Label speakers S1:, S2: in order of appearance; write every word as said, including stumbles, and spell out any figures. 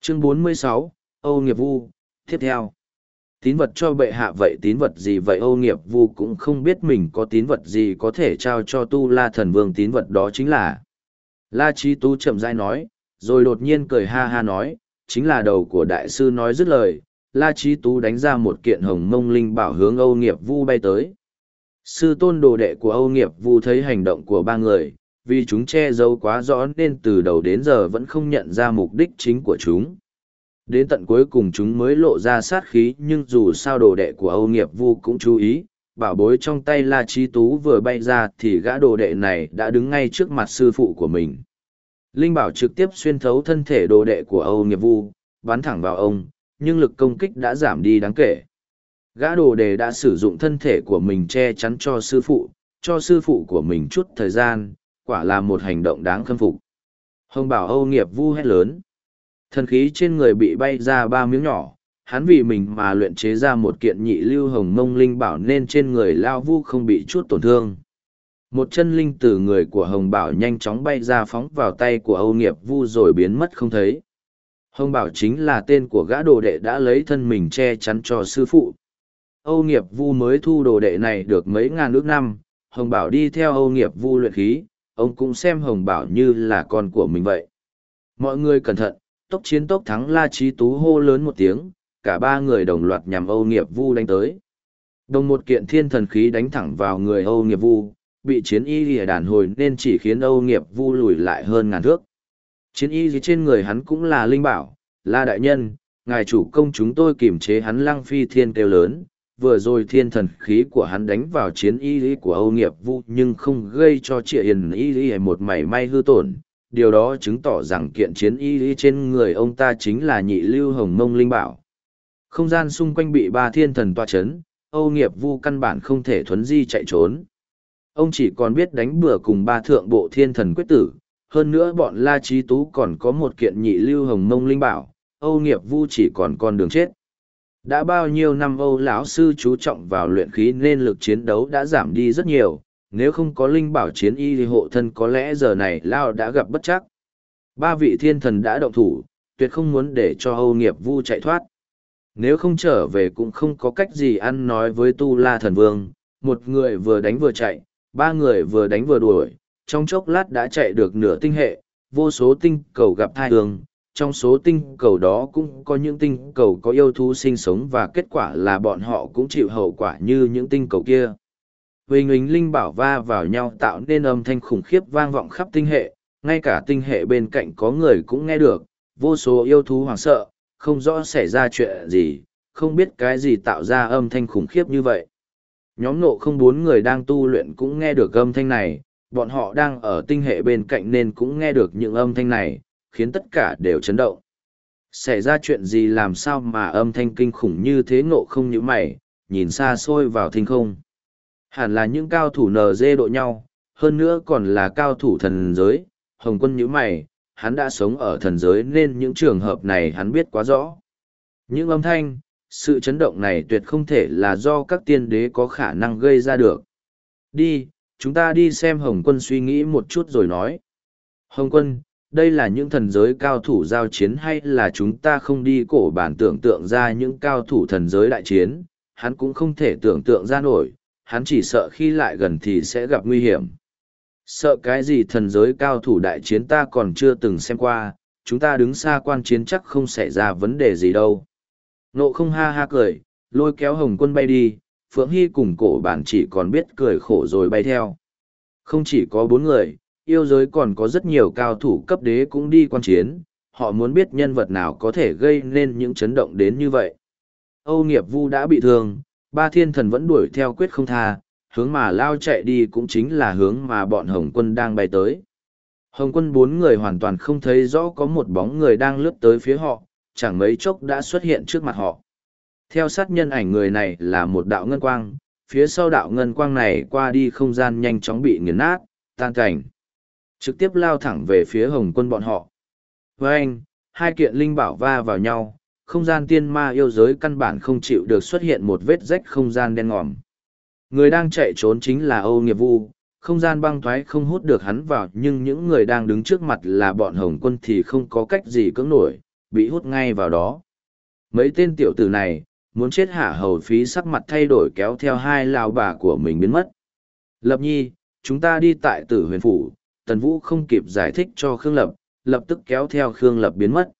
S1: Chương bốn mươi sáu, Âu Nghiệp Vu, tiếp theo. Tín vật cho bệ hạ vậy tín vật gì vậy Âu Nghiệp Vu cũng không biết mình có tín vật gì có thể trao cho Tu La Thần Vương tín vật đó chính là. La Chí Tú chậm rãi nói, rồi đột nhiên cười ha ha nói, chính là đầu của đại sư nói dứt lời, La Chí Tú đánh ra một kiện hồng mông linh bảo hướng Âu Nghiệp Vu bay tới. Sư tôn đồ đệ của Âu Nghiệp Vu thấy hành động của ba người, vì chúng che giấu quá rõ nên từ đầu đến giờ vẫn không nhận ra mục đích chính của chúng. Đến tận cuối cùng chúng mới lộ ra sát khí nhưng dù sao đồ đệ của Âu Nghiệp Vu cũng chú ý, bảo bối trong tay La Chí Tú vừa bay ra thì gã đồ đệ này đã đứng ngay trước mặt sư phụ của mình. Linh bảo trực tiếp xuyên thấu thân thể đồ đệ của Âu Nghiệp Vu, bắn thẳng vào ông, nhưng lực công kích đã giảm đi đáng kể. Gã đồ đệ đã sử dụng thân thể của mình che chắn cho sư phụ, cho sư phụ của mình chút thời gian, quả là một hành động đáng khâm phục. Hồng bảo Âu Nghiệp Vu hét lớn. Thần khí trên người bị bay ra ba miếng nhỏ, hắn vì mình mà luyện chế ra một kiện nhị lưu hồng mông linh bảo nên trên người Lao Vu không bị chút tổn thương. Một chân linh từ người của Hồng Bảo nhanh chóng bay ra phóng vào tay của Âu Nghiệp Vu rồi biến mất không thấy. Hồng Bảo chính là tên của gã đồ đệ đã lấy thân mình che chắn cho sư phụ. Âu Nghiệp Vu mới thu đồ đệ này được mấy ngàn ước năm, Hồng Bảo đi theo Âu Nghiệp Vu luyện khí, ông cũng xem Hồng Bảo như là con của mình vậy. Mọi người cẩn thận, tốc chiến tốc thắng La Chí Tú hô lớn một tiếng, cả ba người đồng loạt nhằm Âu Nghiệp Vu đánh tới. Đồng một kiện thiên thần khí đánh thẳng vào người Âu Nghiệp Vu, bị chiến y lìa đàn hồi nên chỉ khiến Âu Nghiệp Vu lùi lại hơn ngàn thước. Chiến y gì trên người hắn cũng là linh bảo, La đại nhân, ngài chủ công chúng tôi kiềm chế hắn. Lăng Phi Thiên kêu lớn, vừa rồi thiên thần khí của hắn đánh vào chiến y lý của Âu Nghiệp Vu nhưng không gây cho Triệu Hiền y lý một mảy may hư tổn. Điều đó chứng tỏ rằng kiện chiến y lý trên người ông ta chính là nhị lưu hồng mông linh bảo. Không gian xung quanh bị ba thiên thần toa chấn, Âu Nghiệp Vu căn bản không thể thuấn di chạy trốn. Ông chỉ còn biết đánh bừa cùng ba thượng bộ thiên thần quyết tử, hơn nữa bọn La Chí Tú còn có một kiện nhị lưu hồng mông linh bảo, Âu Nghiệp Vu chỉ còn con đường chết. Đã bao nhiêu năm Âu lão sư chú trọng vào luyện khí nên lực chiến đấu đã giảm đi rất nhiều, nếu không có linh bảo chiến y thì hộ thân có lẽ giờ này Lao đã gặp bất trắc. Ba vị thiên thần đã động thủ, tuyệt không muốn để cho Âu Nghiệp Vu chạy thoát. Nếu không trở về cũng không có cách gì ăn nói với Tu La Thần Vương, một người vừa đánh vừa chạy, ba người vừa đánh vừa đuổi, trong chốc lát đã chạy được nửa tinh hệ, vô số tinh cầu gặp thai hương, trong số tinh cầu đó cũng có những tinh cầu có yêu thú sinh sống và kết quả là bọn họ cũng chịu hậu quả như những tinh cầu kia. Huỳnh huỳnh linh bảo va vào nhau tạo nên âm thanh khủng khiếp vang vọng khắp tinh hệ, ngay cả tinh hệ bên cạnh có người cũng nghe được, vô số yêu thú hoảng sợ, không rõ xảy ra chuyện gì, không biết cái gì tạo ra âm thanh khủng khiếp như vậy. Nhóm nộ không bốn người đang tu luyện cũng nghe được âm thanh này, bọn họ đang ở tinh hệ bên cạnh nên cũng nghe được những âm thanh này, khiến tất cả đều chấn động. Xảy ra chuyện gì làm sao mà âm thanh kinh khủng như thế? Ngộ không như mày, nhìn xa xôi vào thinh không. Hẳn là những cao thủ nờ dê độ nhau, hơn nữa còn là cao thủ thần giới. Hồng Quân như mày, hắn đã sống ở thần giới nên những trường hợp này hắn biết quá rõ. Những âm thanh, sự chấn động này tuyệt không thể là do các tiên đế có khả năng gây ra được. Đi, chúng ta đi xem. Hồng Quân suy nghĩ một chút rồi nói. Hồng Quân, đây là những thần giới cao thủ giao chiến hay là chúng ta không đi? Cổ bản tưởng tượng ra những cao thủ thần giới đại chiến, hắn cũng không thể tưởng tượng ra nổi, hắn chỉ sợ khi lại gần thì sẽ gặp nguy hiểm. Sợ cái gì? Thần giới cao thủ đại chiến ta còn chưa từng xem qua, chúng ta đứng xa quan chiến chắc không xảy ra vấn đề gì đâu. Nộ không ha ha cười, lôi kéo Hồng Quân bay đi, Phượng Hy cùng cổ bản chỉ còn biết cười khổ rồi bay theo. Không chỉ có bốn người, yêu giới còn có rất nhiều cao thủ cấp đế cũng đi quan chiến, họ muốn biết nhân vật nào có thể gây nên những chấn động đến như vậy. Âu Nghiệp Vu đã bị thương, ba thiên thần vẫn đuổi theo quyết không tha, hướng mà lao chạy đi cũng chính là hướng mà bọn Hồng Quân đang bay tới. Hồng Quân bốn người hoàn toàn không thấy rõ có một bóng người đang lướt tới phía họ, chẳng mấy chốc đã xuất hiện trước mặt họ. Theo sát nhân ảnh người này là một đạo ngân quang, phía sau đạo ngân quang này qua đi không gian nhanh chóng bị nghiền nát, tan cảnh. Trực tiếp lao thẳng về phía Hồng Quân bọn họ. Với anh, hai kiện linh bảo va vào nhau, không gian tiên ma yêu giới căn bản không chịu được xuất hiện một vết rách không gian đen ngòm. Người đang chạy trốn chính là Âu Nghiệp Vu, không gian băng thoái không hút được hắn vào nhưng những người đang đứng trước mặt là bọn Hồng Quân thì không có cách gì cưỡng nổi, bị hút ngay vào đó. Mấy tên tiểu tử này, muốn chết hả hầu phí sắc mặt thay đổi kéo theo hai lao bà của mình biến mất. Lập Nhi, chúng ta đi tại tử huyền phủ, Tần Vũ không kịp giải thích cho Khương Lập, lập tức kéo theo Khương Lập biến mất.